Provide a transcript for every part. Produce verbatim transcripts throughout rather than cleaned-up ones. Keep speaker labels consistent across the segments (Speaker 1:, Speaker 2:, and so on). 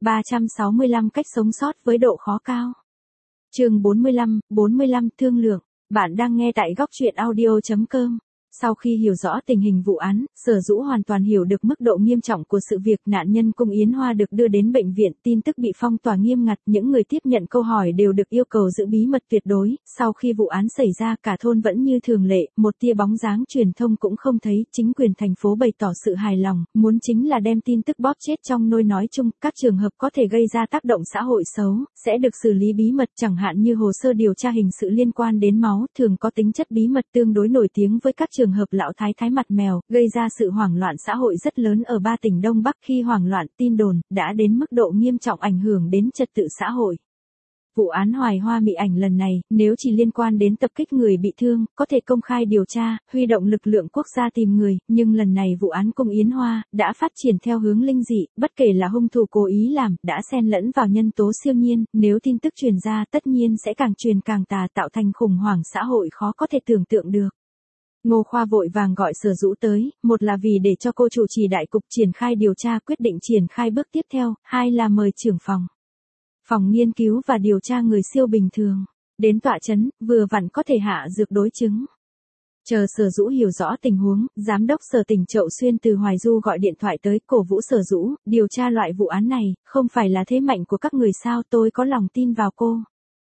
Speaker 1: ba trăm sáu mươi lăm cách sống sót với độ khó cao. Chương bốn mươi lăm, bốn mươi lăm thương lượng. Bạn đang nghe tại góc truyện audio chấm com. Sau khi hiểu rõ tình hình vụ án, Sở Dũ hoàn toàn hiểu được mức độ nghiêm trọng của sự việc. Nạn nhân Cung Yến Hoa được đưa đến bệnh viện, tin tức bị phong tỏa nghiêm ngặt, những người tiếp nhận câu hỏi đều được yêu cầu giữ bí mật tuyệt đối. Sau khi vụ án xảy ra, cả thôn vẫn như thường lệ, một tia bóng dáng truyền thông cũng không thấy. Chính quyền thành phố bày tỏ sự hài lòng, muốn chính là đem tin tức bóp chết trong nôi nói chung. Các trường hợp có thể gây ra tác động xã hội xấu sẽ được xử lý bí mật, chẳng hạn như hồ sơ điều tra hình sự liên quan đến máu, thường có tính chất bí mật, tương đối nổi tiếng với các trường hợp lão thái thái mặt mèo, gây ra sự hoảng loạn xã hội rất lớn ở ba tỉnh Đông Bắc. Khi hoảng loạn, tin đồn đã đến mức độ nghiêm trọng ảnh hưởng đến trật tự xã hội. Vụ án Hoài Hoa Mị Ảnh lần này, nếu chỉ liên quan đến tập kích người bị thương, có thể công khai điều tra, huy động lực lượng quốc gia tìm người, nhưng lần này vụ án Cung Yến Hoa đã phát triển theo hướng linh dị, bất kể là hung thủ cố ý làm, đã xen lẫn vào nhân tố siêu nhiên, nếu tin tức truyền ra tất nhiên sẽ càng truyền càng tà, tạo thành khủng hoảng xã hội khó có thể tưởng tượng được. Ngô Khoa vội vàng gọi Sở Dũ tới, một là vì để cho cô chủ trì đại cục triển khai điều tra, quyết định triển khai bước tiếp theo, hai là mời trưởng phòng. Phòng nghiên cứu và điều tra người siêu bình thường đến tọa chấn, vừa vặn có thể hạ dược đối chứng. Chờ Sở Dũ hiểu rõ tình huống, giám đốc Sở Tỉnh Chậu Xuyên từ Hoài Du gọi điện thoại tới, cổ vũ Sở Dũ, điều tra loại vụ án này, không phải là thế mạnh của các người sao, tôi có lòng tin vào cô.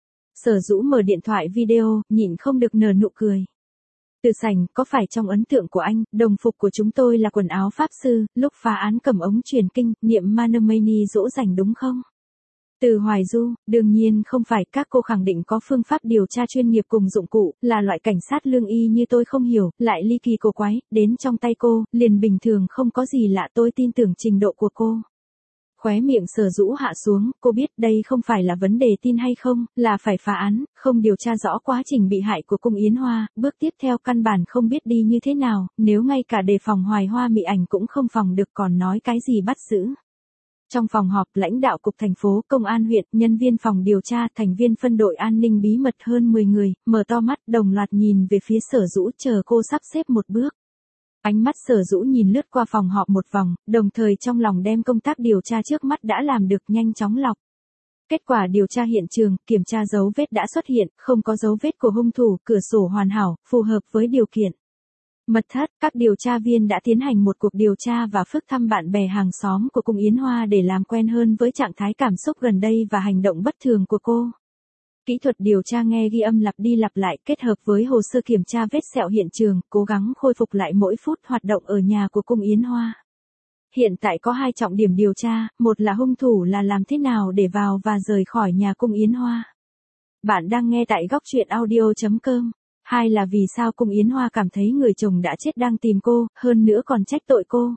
Speaker 1: Sở Dũ mở điện thoại video, nhịn không được nở nụ cười. Từ Sảnh, có phải trong ấn tượng của anh, đồng phục của chúng tôi là quần áo pháp sư, lúc phá án cầm ống truyền kinh, niệm Manamani dỗ dành đúng không? Từ Hoài Du, đương nhiên không phải, các cô khẳng định có phương pháp điều tra chuyên nghiệp cùng dụng cụ, là loại cảnh sát lương y như tôi không hiểu, lại ly kỳ cổ quái, đến trong tay cô, liền bình thường không có gì lạ, tôi tin tưởng trình độ của cô. Khóe miệng Sở Dũ hạ xuống, cô biết đây không phải là vấn đề tin hay không, là phải phá án, không điều tra rõ quá trình bị hại của Cung Yến Hoa, bước tiếp theo căn bản không biết đi như thế nào, nếu ngay cả đề phòng Hoài Hoa Mị Ảnh cũng không phòng được còn nói cái gì bắt giữ. Trong phòng họp, lãnh đạo cục thành phố, công an huyện, nhân viên phòng điều tra, thành viên phân đội an ninh bí mật hơn mười người, mở to mắt, đồng loạt nhìn về phía Sở Dũ, chờ cô sắp xếp một bước. Ánh mắt Sở Dũ nhìn lướt qua phòng họp một vòng, đồng thời trong lòng đem công tác điều tra trước mắt đã làm được nhanh chóng lọc. Kết quả điều tra hiện trường, kiểm tra dấu vết đã xuất hiện, không có dấu vết của hung thủ, cửa sổ hoàn hảo, phù hợp với điều kiện. Mật thất, các điều tra viên đã tiến hành một cuộc điều tra và phức thăm bạn bè hàng xóm của Cung Yến Hoa để làm quen hơn với trạng thái cảm xúc gần đây và hành động bất thường của cô. Kỹ thuật điều tra nghe ghi âm lặp đi lặp lại, kết hợp với hồ sơ kiểm tra vết sẹo hiện trường, cố gắng khôi phục lại mỗi phút hoạt động ở nhà của Cung Yến Hoa. Hiện tại có hai trọng điểm điều tra, một là hung thủ là làm thế nào để vào và rời khỏi nhà Cung Yến Hoa. Bạn đang nghe tại góc truyện audio chấm com. Hai là vì sao Cung Yến Hoa cảm thấy người chồng đã chết đang tìm cô, hơn nữa còn trách tội cô.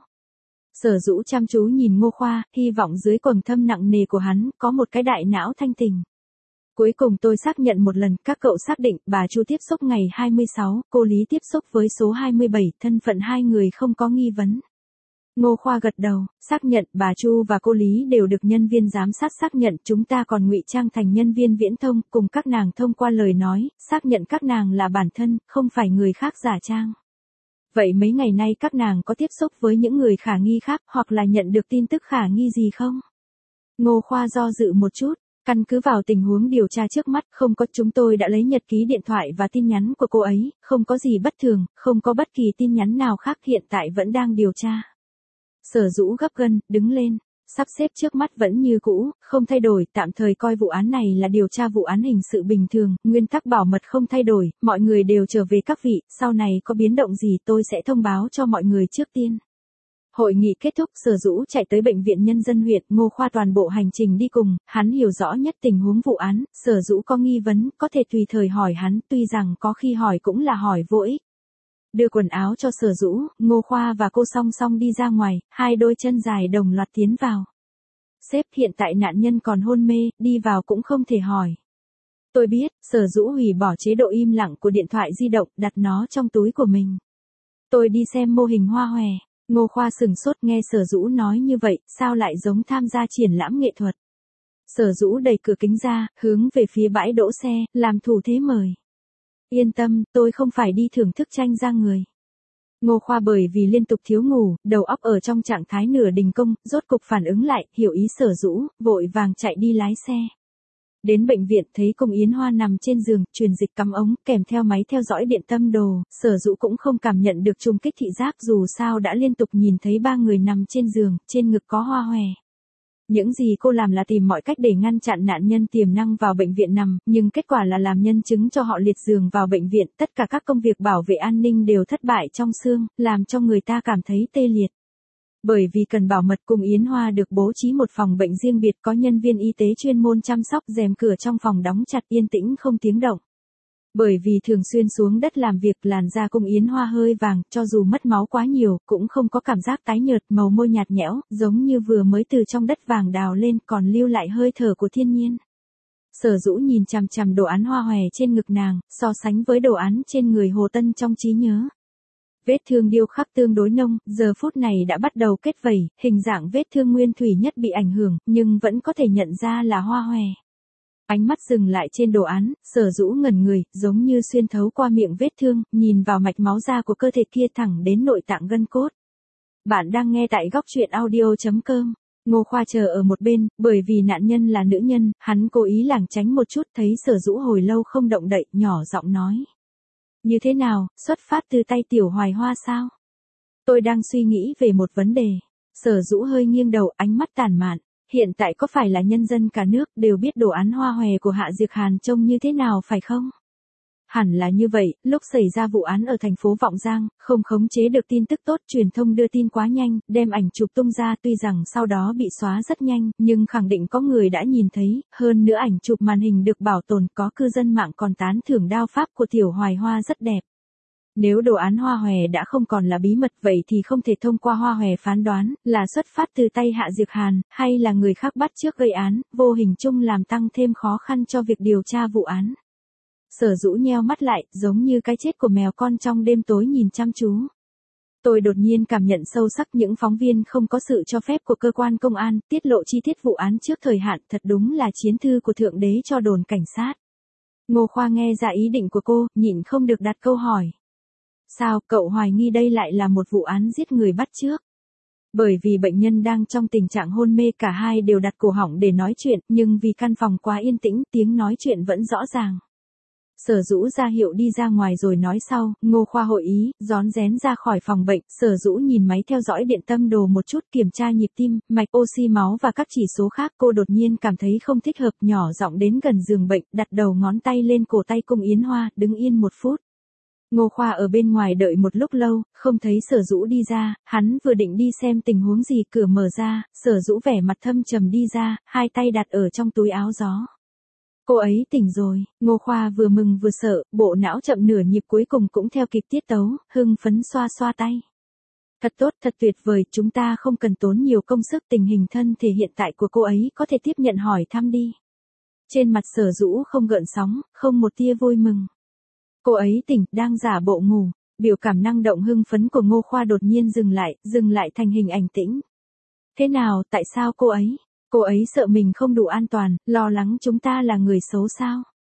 Speaker 1: Sở Dũ chăm chú nhìn Ngô Khoa, hy vọng dưới quầng thâm nặng nề của hắn, có một cái đại não thanh tình. Cuối cùng tôi xác nhận một lần, các cậu xác định, bà Chu tiếp xúc ngày hai mươi sáu, cô Lý tiếp xúc với số hai mươi bảy, thân phận hai người không có nghi vấn. Ngô Khoa gật đầu, xác nhận, bà Chu và cô Lý đều được nhân viên giám sát xác nhận, chúng ta còn ngụy trang thành nhân viên viễn thông, cùng các nàng thông qua lời nói, xác nhận các nàng là bản thân, không phải người khác giả trang. Vậy mấy ngày nay các nàng có tiếp xúc với những người khả nghi khác, hoặc là nhận được tin tức khả nghi gì không? Ngô Khoa do dự một chút. Căn cứ vào tình huống điều tra trước mắt, không có, chúng tôi đã lấy nhật ký điện thoại và tin nhắn của cô ấy, không có gì bất thường, không có bất kỳ tin nhắn nào khác, hiện tại vẫn đang điều tra. Sở Dũ gấp gân, đứng lên, sắp xếp trước mắt vẫn như cũ, không thay đổi, tạm thời coi vụ án này là điều tra vụ án hình sự bình thường, nguyên tắc bảo mật không thay đổi, mọi người đều trở về các vị, sau này có biến động gì tôi sẽ thông báo cho mọi người trước tiên. Hội nghị kết thúc, Sở Dũ chạy tới bệnh viện nhân dân huyện, Ngô Khoa toàn bộ hành trình đi cùng, hắn hiểu rõ nhất tình huống vụ án, Sở Dũ có nghi vấn, có thể tùy thời hỏi hắn, tuy rằng có khi hỏi cũng là hỏi vô ích. Đưa quần áo cho Sở Dũ, Ngô Khoa và cô song song đi ra ngoài, hai đôi chân dài đồng loạt tiến vào. Sếp, hiện tại nạn nhân còn hôn mê, đi vào cũng không thể hỏi. Tôi biết, Sở Dũ hủy bỏ chế độ im lặng của điện thoại di động, đặt nó trong túi của mình. Tôi đi xem mô hình hoa hòe. Ngô Khoa sừng sốt nghe Sở Dũ nói như vậy, sao lại giống tham gia triển lãm nghệ thuật. Sở Dũ đẩy cửa kính ra, hướng về phía bãi đỗ xe, làm thủ thế mời. Yên tâm, tôi không phải đi thưởng thức tranh ra người. Ngô Khoa bởi vì liên tục thiếu ngủ, đầu óc ở trong trạng thái nửa đình công, rốt cục phản ứng lại, hiểu ý Sở Dũ, vội vàng chạy đi lái xe. Đến bệnh viện thấy Cung Yến Hoa nằm trên giường, truyền dịch cắm ống, kèm theo máy theo dõi điện tâm đồ, Sở Dũ cũng không cảm nhận được trùng kích thị giác dù sao đã liên tục nhìn thấy ba người nằm trên giường, trên ngực có hoa hòe. Những gì cô làm là tìm mọi cách để ngăn chặn nạn nhân tiềm năng vào bệnh viện nằm, nhưng kết quả là làm nhân chứng cho họ liệt giường vào bệnh viện, tất cả các công việc bảo vệ an ninh đều thất bại trong xương, làm cho người ta cảm thấy tê liệt. Bởi vì cần bảo mật, Cung Yến Hoa được bố trí một phòng bệnh riêng biệt có nhân viên y tế chuyên môn chăm sóc, rèm cửa trong phòng đóng chặt yên tĩnh không tiếng động. Bởi vì thường xuyên xuống đất làm việc, làn da Cung Yến Hoa hơi vàng, cho dù mất máu quá nhiều, cũng không có cảm giác tái nhợt, màu môi nhạt nhẽo, giống như vừa mới từ trong đất vàng đào lên, còn lưu lại hơi thở của thiên nhiên. Sở Dũ nhìn chằm chằm đồ án hoa hòe trên ngực nàng, so sánh với đồ án trên người Hồ Tân trong trí nhớ. Vết thương điêu khắc tương đối nông, giờ phút này đã bắt đầu kết vẩy, hình dạng vết thương nguyên thủy nhất bị ảnh hưởng, nhưng vẫn có thể nhận ra là hoa hòe. Ánh mắt dừng lại trên đồ án, Sở Dũ ngẩn người, giống như xuyên thấu qua miệng vết thương, nhìn vào mạch máu da của cơ thể kia thẳng đến nội tạng gân cốt. Bạn đang nghe tại góc truyện audio chấm com. Ngô Khoa chờ ở một bên, bởi vì nạn nhân là nữ nhân, hắn cố ý lảng tránh một chút, thấy Sở Dũ hồi lâu không động đậy, nhỏ giọng nói. Như thế nào, xuất phát từ tay Tiểu Hoài Hoa sao? Tôi đang suy nghĩ về một vấn đề. Sở Dũ hơi nghiêng đầu, ánh mắt tàn mạn. Hiện tại có phải là nhân dân cả nước đều biết đồ án hoa hòe của Hạ Diệc Hàn trông như thế nào phải không? Hẳn là như vậy, lúc xảy ra vụ án ở thành phố Vọng Giang, không khống chế được tin tức tốt, truyền thông đưa tin quá nhanh, đem ảnh chụp tung ra, tuy rằng sau đó bị xóa rất nhanh, nhưng khẳng định có người đã nhìn thấy, hơn nữa ảnh chụp màn hình được bảo tồn, có cư dân mạng còn tán thưởng đao pháp của Tiểu Hoài Hoa rất đẹp. Nếu đồ án hoa hòe đã không còn là bí mật, vậy thì không thể thông qua hoa hòe phán đoán là xuất phát từ tay Hạ Diệc Hàn, hay là người khác bắt chước gây án, vô hình chung làm tăng thêm khó khăn cho việc điều tra vụ án. Sở Dũ nheo mắt lại, giống như cái chết của mèo con trong đêm tối nhìn chăm chú. Tôi đột nhiên cảm nhận sâu sắc những phóng viên không có sự cho phép của cơ quan công an, tiết lộ chi tiết vụ án trước thời hạn, thật đúng là chiến thư của Thượng Đế cho đồn cảnh sát. Ngô Khoa nghe ra ý định của cô, nhịn không được đặt câu hỏi. Sao, cậu hoài nghi đây lại là một vụ án giết người bắt chước? Bởi vì bệnh nhân đang trong tình trạng hôn mê, cả hai đều đặt cổ họng để nói chuyện, nhưng vì căn phòng quá yên tĩnh, tiếng nói chuyện vẫn rõ ràng. Sở Dũ ra hiệu đi ra ngoài rồi nói sau, Ngô Khoa hội ý, rón rén ra khỏi phòng bệnh, Sở Dũ nhìn máy theo dõi điện tâm đồ một chút, kiểm tra nhịp tim, mạch oxy máu và các chỉ số khác, cô đột nhiên cảm thấy không thích hợp, nhỏ giọng đến gần giường bệnh, đặt đầu ngón tay lên cổ tay Cung Yến Hoa, đứng yên một phút. Ngô Khoa ở bên ngoài đợi một lúc lâu, không thấy Sở Dũ đi ra, hắn vừa định đi xem tình huống gì, cửa mở ra, Sở Dũ vẻ mặt thâm trầm đi ra, hai tay đặt ở trong túi áo gió. Cô ấy tỉnh rồi, Ngô Khoa vừa mừng vừa sợ, bộ não chậm nửa nhịp cuối cùng cũng theo kịp tiết tấu, hưng phấn xoa xoa tay. Thật tốt, thật tuyệt vời, chúng ta không cần tốn nhiều công sức, tình hình thân thể hiện tại của cô ấy có thể tiếp nhận hỏi thăm đi. Trên mặt Sở Dũ không gợn sóng, không một tia vui mừng. Cô ấy tỉnh, đang giả bộ ngủ, biểu cảm năng động hưng phấn của Ngô Khoa đột nhiên dừng lại, dừng lại thành hình ảnh tĩnh. Thế nào, tại sao cô ấy? Cô ấy sợ mình không đủ an toàn, lo lắng chúng ta là người xấu sao?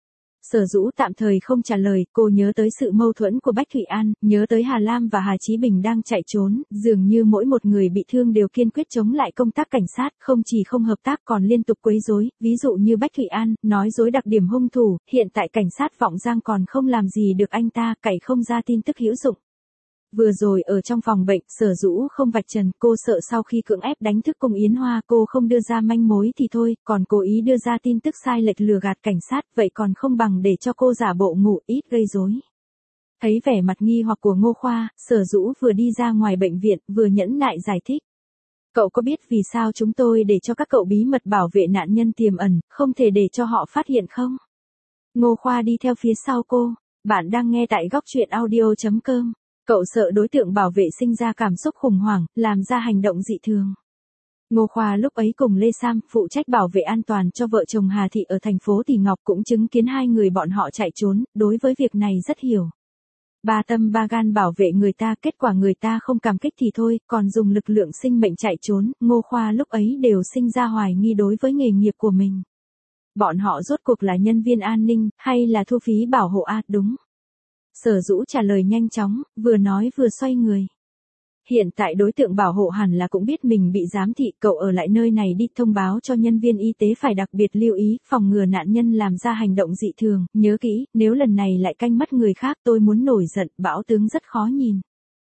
Speaker 1: Sở Dũ tạm thời không trả lời, cô nhớ tới sự mâu thuẫn của Bách Thụy An, nhớ tới Hà Lam và Hà Chí Bình đang chạy trốn, dường như mỗi một người bị thương đều kiên quyết chống lại công tác cảnh sát, không chỉ không hợp tác còn liên tục quấy rối, ví dụ như Bách Thụy An, nói dối đặc điểm hung thủ, hiện tại cảnh sát Vọng Giang còn không làm gì được anh ta, cậy không ra tin tức hữu dụng. Vừa rồi ở trong phòng bệnh, Sở Dũ không vạch trần, cô sợ sau khi cưỡng ép đánh thức Cung Yến Hoa cô không đưa ra manh mối thì thôi, còn cố ý đưa ra tin tức sai lệch lừa gạt cảnh sát, vậy còn không bằng để cho cô giả bộ ngủ, ít gây rối. Thấy vẻ mặt nghi hoặc của Ngô Khoa, Sở Dũ vừa đi ra ngoài bệnh viện, vừa nhẫn nại giải thích. Cậu có biết vì sao chúng tôi để cho các cậu bí mật bảo vệ nạn nhân tiềm ẩn, không thể để cho họ phát hiện không? Ngô Khoa đi theo phía sau cô, bạn đang nghe tại góc truyện audio chấm com. Cậu sợ đối tượng bảo vệ sinh ra cảm xúc khủng hoảng, làm ra hành động dị thường. Ngô Khoa lúc ấy cùng Lê Sam, phụ trách bảo vệ an toàn cho vợ chồng Hà Thị ở thành phố Tỷ Ngọc cũng chứng kiến hai người bọn họ chạy trốn, đối với việc này rất hiểu. Ba tâm ba gan bảo vệ người ta, kết quả người ta không cảm kích thì thôi, còn dùng lực lượng sinh mệnh chạy trốn, Ngô Khoa lúc ấy đều sinh ra hoài nghi đối với nghề nghiệp của mình. Bọn họ rốt cuộc là nhân viên an ninh, hay là thu phí bảo hộ a, đúng. Sở Dũ trả lời nhanh chóng, vừa nói vừa xoay người. Hiện tại đối tượng bảo hộ hẳn là cũng biết mình bị giám thị, cậu ở lại nơi này đi, thông báo cho nhân viên y tế phải đặc biệt lưu ý, phòng ngừa nạn nhân làm ra hành động dị thường, nhớ kỹ, nếu lần này lại canh mất người khác tôi muốn nổi giận, bão tướng rất khó nhìn.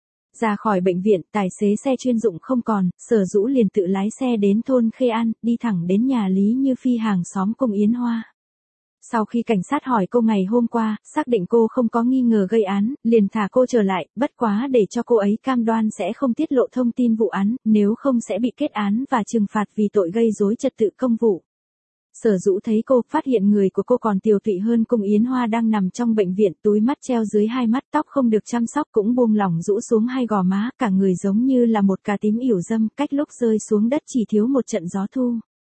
Speaker 1: Ra khỏi bệnh viện, tài xế xe chuyên dụng không còn, Sở Dũ liền tự lái xe đến thôn Khê An, đi thẳng đến nhà Lý Như Phi hàng xóm Cung Yến Hoa. Sau khi cảnh sát hỏi cô ngày hôm qua, xác định cô không có nghi ngờ gây án, liền thả cô trở lại, bất quá để cho cô ấy cam đoan sẽ không tiết lộ thông tin vụ án, nếu không sẽ bị kết án và trừng phạt vì tội gây rối trật tự công vụ. Sở Dũ thấy cô, phát hiện người của cô còn tiều tụy hơn Cung Yến Hoa đang nằm trong bệnh viện, túi mắt treo dưới hai mắt, tóc không được chăm sóc cũng buông lỏng rũ xuống hai gò má, cả người giống như là một cà tím yểu dâm, cách lúc rơi xuống đất chỉ thiếu một trận gió thu.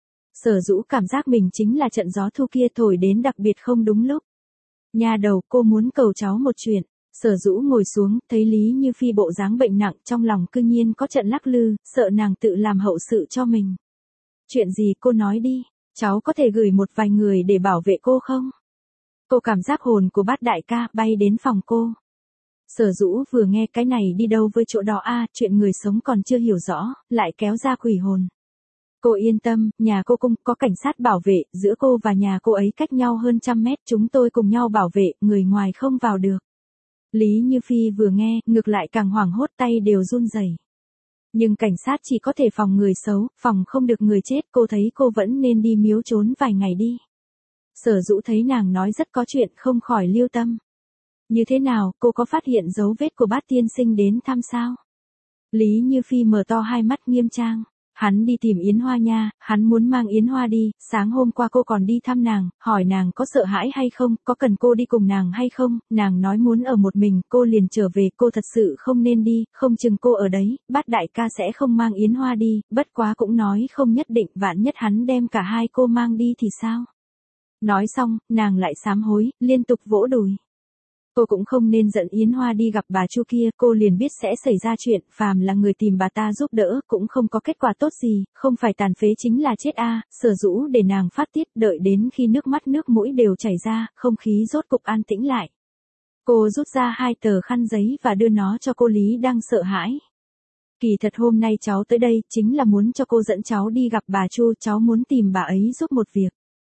Speaker 1: Sở Dũ cảm giác mình chính là trận gió thu kia thổi đến đặc biệt không đúng lúc. Nha đầu, cô muốn cầu cháu một chuyện. Sở Dũ ngồi xuống, thấy Lý Như Phi bộ dáng bệnh nặng, trong lòng cư nhiên có trận lắc lư, sợ nàng tự làm hậu sự cho mình. Chuyện gì cô nói đi, cháu có thể gửi một vài người để bảo vệ cô không? Cô cảm giác hồn của Bát đại ca bay đến phòng cô. Sở Dũ vừa nghe cái này đi đâu với chỗ đó a, chuyện người sống còn chưa hiểu rõ, lại kéo ra quỷ hồn. Cô yên tâm, nhà cô Cung có cảnh sát bảo vệ, giữa cô và nhà cô ấy cách nhau hơn trăm mét, chúng tôi cùng nhau bảo vệ, người ngoài không vào được. Lý Như Phi vừa nghe, ngược lại càng hoảng hốt, tay đều run rẩy. Nhưng cảnh sát chỉ có thể phòng người xấu, phòng không được người chết, cô thấy cô vẫn nên đi miếu trốn vài ngày đi. Sở Dũ thấy nàng nói rất có chuyện, không khỏi lưu tâm. Như thế nào, cô có phát hiện dấu vết của Bát tiên sinh đến thăm sao? Lý Như Phi mở to hai mắt nghiêm trang. Hắn đi tìm Yến Hoa nha, hắn muốn mang Yến Hoa đi, sáng hôm qua cô còn đi thăm nàng, hỏi nàng có sợ hãi hay không, có cần cô đi cùng nàng hay không, nàng nói muốn ở một mình, cô liền trở về, cô thật sự không nên đi, không chừng cô ở đấy, Bát đại ca sẽ không mang Yến Hoa đi, bất quá cũng nói không nhất định, vạn nhất hắn đem cả hai cô mang đi thì sao? Nói xong, nàng lại sám hối, liên tục vỗ đùi. Cô cũng không nên giận Yến Hoa đi gặp bà Chu kia, cô liền biết sẽ xảy ra chuyện, phàm là người tìm bà ta giúp đỡ, cũng không có kết quả tốt gì, không phải tàn phế chính là chết a. Sở Dũ để nàng phát tiết, đợi đến khi nước mắt nước mũi đều chảy ra, không khí rốt cục an tĩnh lại. Cô rút ra hai tờ khăn giấy và đưa nó cho cô Lý đang sợ hãi. Kỳ thật hôm nay cháu tới đây, chính là muốn cho cô dẫn cháu đi gặp bà Chu, cháu muốn tìm bà ấy giúp một việc.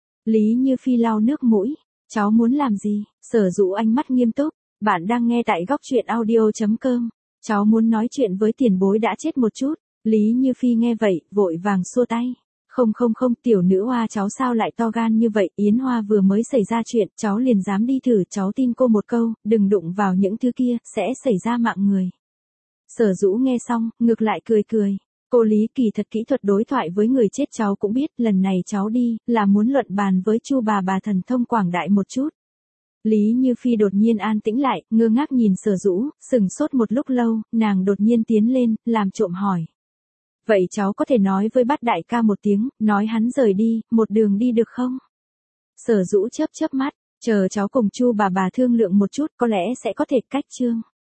Speaker 1: Lý Như Phi lau nước mũi. Cháu muốn làm gì? Sở Dũ ánh mắt nghiêm túc. Bạn đang nghe tại góc truyện audio chấm com. Cháu muốn nói chuyện với tiền bối đã chết một chút. Lý Như Phi nghe vậy, vội vàng xua tay. Không không không, tiểu nữ hoa cháu sao lại to gan như vậy, Yến Hoa vừa mới xảy ra chuyện, cháu liền dám đi thử, cháu tin cô một câu, đừng đụng vào những thứ kia, sẽ xảy ra mạng người. Sở Dũ nghe xong, ngược lại cười cười. Cô Lý kỳ thật kỹ thuật đối thoại với người chết cháu cũng biết, lần này cháu đi, là muốn luận bàn với Chu bà bà thần thông quảng đại một chút. Lý Như Phi đột nhiên an tĩnh lại, ngơ ngác nhìn Sở Dũ, sừng sốt một lúc lâu, nàng đột nhiên tiến lên, làm trộm hỏi. Vậy cháu có thể nói với Bát đại ca một tiếng, nói hắn rời đi, một đường đi được không? Sở Dũ chớp chớp mắt, chờ cháu cùng Chu bà bà thương lượng một chút, có lẽ sẽ có thể cách chương.